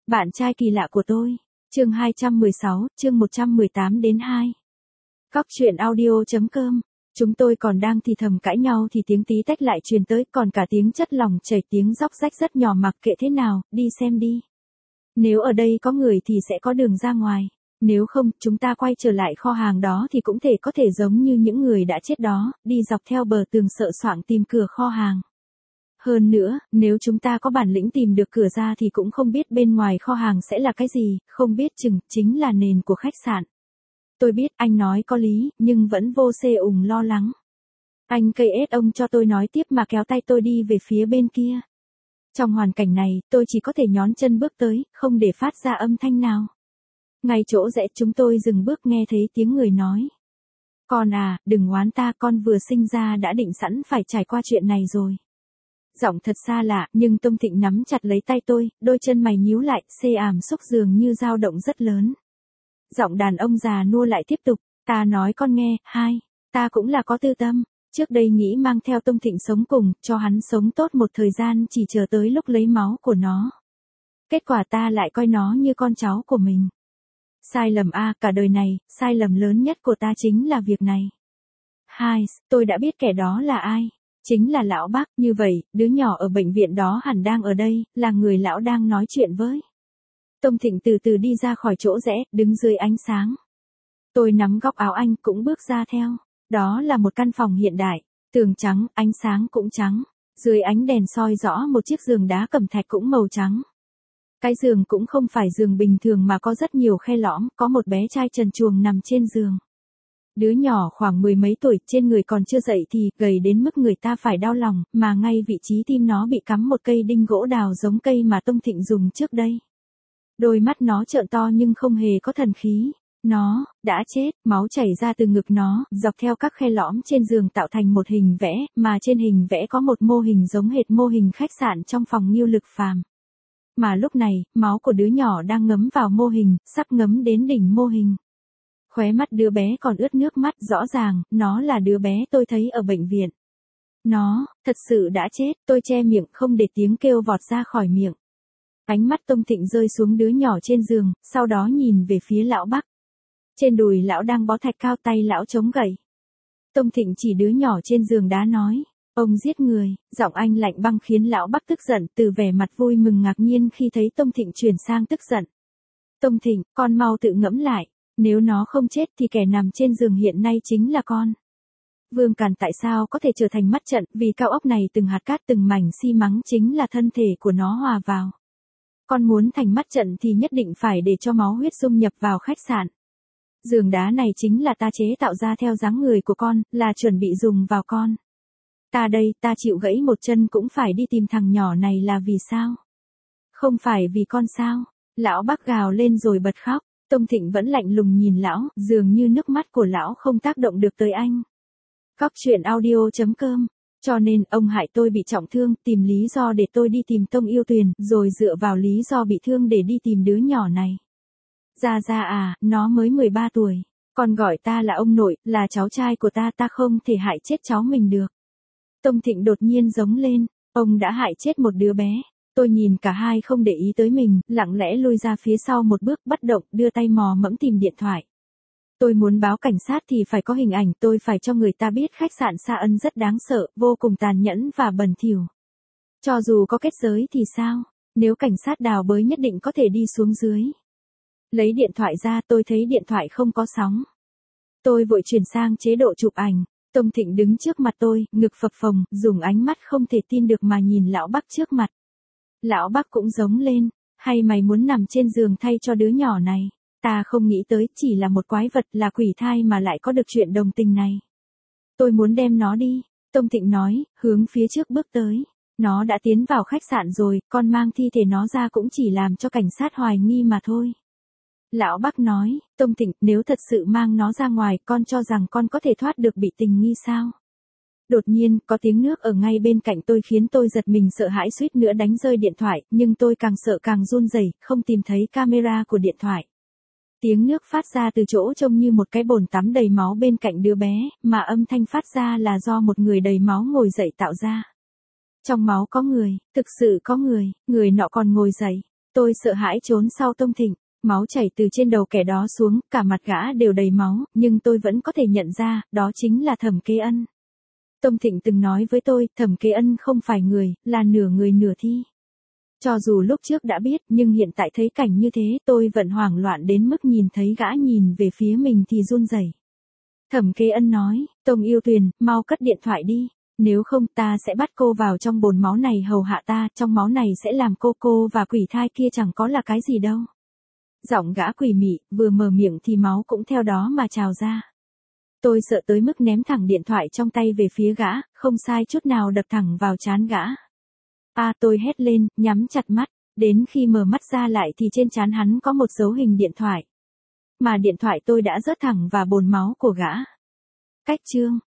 Bạn trai kỳ lạ của tôi. Chương 216, chương 118 đến 2. Góc truyện audio.com. Chúng tôi còn đang thì thầm cãi nhau thì tiếng tí tách lại truyền tới, còn cả tiếng chất lỏng chảy, tiếng róc rách rất nhỏ, mặc kệ thế nào, đi xem đi. Nếu ở đây có người thì sẽ có đường ra ngoài. Nếu không, chúng ta quay trở lại kho hàng đó thì cũng có thể giống như những người đã chết đó, đi dọc theo bờ tường sợ soạng tìm cửa kho hàng. Hơn nữa, nếu chúng ta có bản lĩnh tìm được cửa ra thì cũng không biết bên ngoài kho hàng sẽ là cái gì, không biết chừng chính là nền của khách sạn. Tôi biết anh nói có lý, nhưng vẫn vô xê ủng lo lắng. Anh cây ết ông cho tôi nói tiếp mà kéo tay tôi đi về phía bên kia. Trong hoàn cảnh này, tôi chỉ có thể nhón chân bước tới, không để phát ra âm thanh nào. Ngay chỗ rẽ chúng tôi dừng bước, nghe thấy tiếng người nói. Con à, đừng oán ta, con vừa sinh ra đã định sẵn phải trải qua chuyện này rồi. Giọng thật xa lạ, nhưng Tông Thịnh nắm chặt lấy tay tôi, đôi chân mày nhíu lại, xê ảm xúc dường như dao động rất lớn. Giọng đàn ông già nua lại tiếp tục, ta nói con nghe, ta cũng là có tư tâm, trước đây nghĩ mang theo Tông Thịnh sống cùng, cho hắn sống tốt một thời gian chỉ chờ tới lúc lấy máu của nó. Kết quả ta lại coi nó như con cháu của mình. Sai lầm cả đời này, sai lầm lớn nhất của ta chính là việc này. Tôi đã biết kẻ đó là ai. Chính là lão bác, như vậy, đứa nhỏ ở bệnh viện đó hẳn đang ở đây, là người lão đang nói chuyện với. Tông Thịnh từ từ đi ra khỏi chỗ rẽ, đứng dưới ánh sáng. Tôi nắm góc áo anh cũng bước ra theo. Đó là một căn phòng hiện đại, tường trắng, ánh sáng cũng trắng. Dưới ánh đèn soi rõ một chiếc giường đá cẩm thạch cũng màu trắng. Cái giường cũng không phải giường bình thường mà có rất nhiều khe lõm, có một bé trai trần truồng nằm trên giường. Đứa nhỏ khoảng 10 mấy tuổi, trên người còn chưa dậy thì gầy đến mức người ta phải đau lòng, mà ngay vị trí tim nó bị cắm một cây đinh gỗ đào giống cây mà Tông Thịnh dùng trước đây. Đôi mắt nó trợn to nhưng không hề có thần khí. Nó đã chết, máu chảy ra từ ngực nó, dọc theo các khe lõm trên giường tạo thành một hình vẽ, mà trên hình vẽ có một mô hình giống hệt mô hình khách sạn trong phòng Ngưu Lực Phàm. Mà lúc này, máu của đứa nhỏ đang ngấm vào mô hình, sắp ngấm đến đỉnh mô hình. Khóe mắt đứa bé còn ướt nước mắt, rõ ràng, nó là đứa bé tôi thấy ở bệnh viện. Nó, thật sự đã chết, tôi che miệng không để tiếng kêu vọt ra khỏi miệng. Ánh mắt Tông Thịnh rơi xuống đứa nhỏ trên giường, sau đó nhìn về phía lão Bắc. Trên đùi lão đang bó thạch cao, tay lão chống gậy. Tông Thịnh chỉ đứa nhỏ trên giường đá nói, ông giết người, giọng anh lạnh băng khiến lão Bắc tức giận, từ vẻ mặt vui mừng ngạc nhiên khi thấy Tông Thịnh chuyển sang tức giận. Tông Thịnh, con mau tự ngẫm lại. Nếu nó không chết thì kẻ nằm trên giường hiện nay chính là con. Vương Càn tại sao có thể trở thành mắt trận, vì cao ốc này từng hạt cát từng mảnh xi măng chính là thân thể của nó hòa vào. Con muốn thành mắt trận thì nhất định phải để cho máu huyết dung nhập vào khách sạn. Giường đá này chính là ta chế tạo ra theo dáng người của con, là chuẩn bị dùng vào con. Ta đây, ta chịu gãy một chân cũng phải đi tìm thằng nhỏ này là vì sao? Không phải vì con sao? Lão Bắc gào lên rồi bật khóc. Tông Thịnh vẫn lạnh lùng nhìn lão, dường như nước mắt của lão không tác động được tới anh. Góc truyện audio.com. Cho nên, ông hại tôi bị trọng thương, tìm lý do để tôi đi tìm Tông Yêu Tuyền, rồi dựa vào lý do bị thương để đi tìm đứa nhỏ này. Ra nó mới 13 tuổi. Còn gọi ta là ông nội, là cháu trai của ta, ta không thể hại chết cháu mình được. Tông Thịnh đột nhiên giống lên, ông đã hại chết một đứa bé. Tôi nhìn cả hai không để ý tới mình, lặng lẽ lui ra phía sau một bước, bất động, đưa tay mò mẫm tìm điện thoại. Tôi muốn báo cảnh sát thì phải có hình ảnh, tôi phải cho người ta biết khách sạn Sa Ân rất đáng sợ, vô cùng tàn nhẫn và bẩn thỉu. Cho dù có kết giới thì sao? Nếu cảnh sát đào bới nhất định có thể đi xuống dưới. Lấy điện thoại ra, tôi thấy điện thoại không có sóng. Tôi vội chuyển sang chế độ chụp ảnh. Tông Thịnh đứng trước mặt tôi, ngực phập phồng, dùng ánh mắt không thể tin được mà nhìn lão Bắc trước mặt. Lão Bắc cũng giống lên, hay mày muốn nằm trên giường thay cho đứa nhỏ này? Ta không nghĩ tới, chỉ là một quái vật, là quỷ thai mà lại có được chuyện đồng tình này. Tôi muốn đem nó đi, Tông Thịnh nói, hướng phía trước bước tới. Nó đã tiến vào khách sạn rồi, con mang thi thể nó ra cũng chỉ làm cho cảnh sát hoài nghi mà thôi. Lão Bắc nói, Tông Thịnh, nếu thật sự mang nó ra ngoài, con cho rằng con có thể thoát được bị tình nghi sao? Đột nhiên, có tiếng nước ở ngay bên cạnh tôi khiến tôi giật mình sợ hãi suýt nữa đánh rơi điện thoại, nhưng tôi càng sợ càng run rẩy, không tìm thấy camera của điện thoại. Tiếng nước phát ra từ chỗ trông như một cái bồn tắm đầy máu bên cạnh đứa bé, mà âm thanh phát ra là do một người đầy máu ngồi dậy tạo ra. Trong máu có người, thực sự có người, người nọ còn ngồi dậy. Tôi sợ hãi trốn sau Tông Thịnh, máu chảy từ trên đầu kẻ đó xuống, cả mặt gã đều đầy máu, nhưng tôi vẫn có thể nhận ra, đó chính là Thẩm Kế Ân. Tông Thịnh từng nói với tôi, Thẩm Kế Ân không phải người, là nửa người nửa thi. Cho dù lúc trước đã biết, nhưng hiện tại thấy cảnh như thế, tôi vẫn hoảng loạn đến mức nhìn thấy gã nhìn về phía mình thì run rẩy. Thẩm Kế Ân nói, Tông Yêu Tuyền, mau cất điện thoại đi. Nếu không ta sẽ bắt cô vào trong bồn máu này hầu hạ ta, trong máu này sẽ làm cô và quỷ thai kia chẳng có là cái gì đâu. Giọng gã quỷ mị, vừa mở miệng thì máu cũng theo đó mà trào ra. Tôi sợ tới mức ném thẳng điện thoại trong tay về phía gã, không sai chút nào đập thẳng vào trán gã. Tôi hét lên, nhắm chặt mắt, đến khi mở mắt ra lại thì trên trán hắn có một dấu hình điện thoại. Mà điện thoại tôi đã rớt thẳng vào bồn máu của gã. Cách chương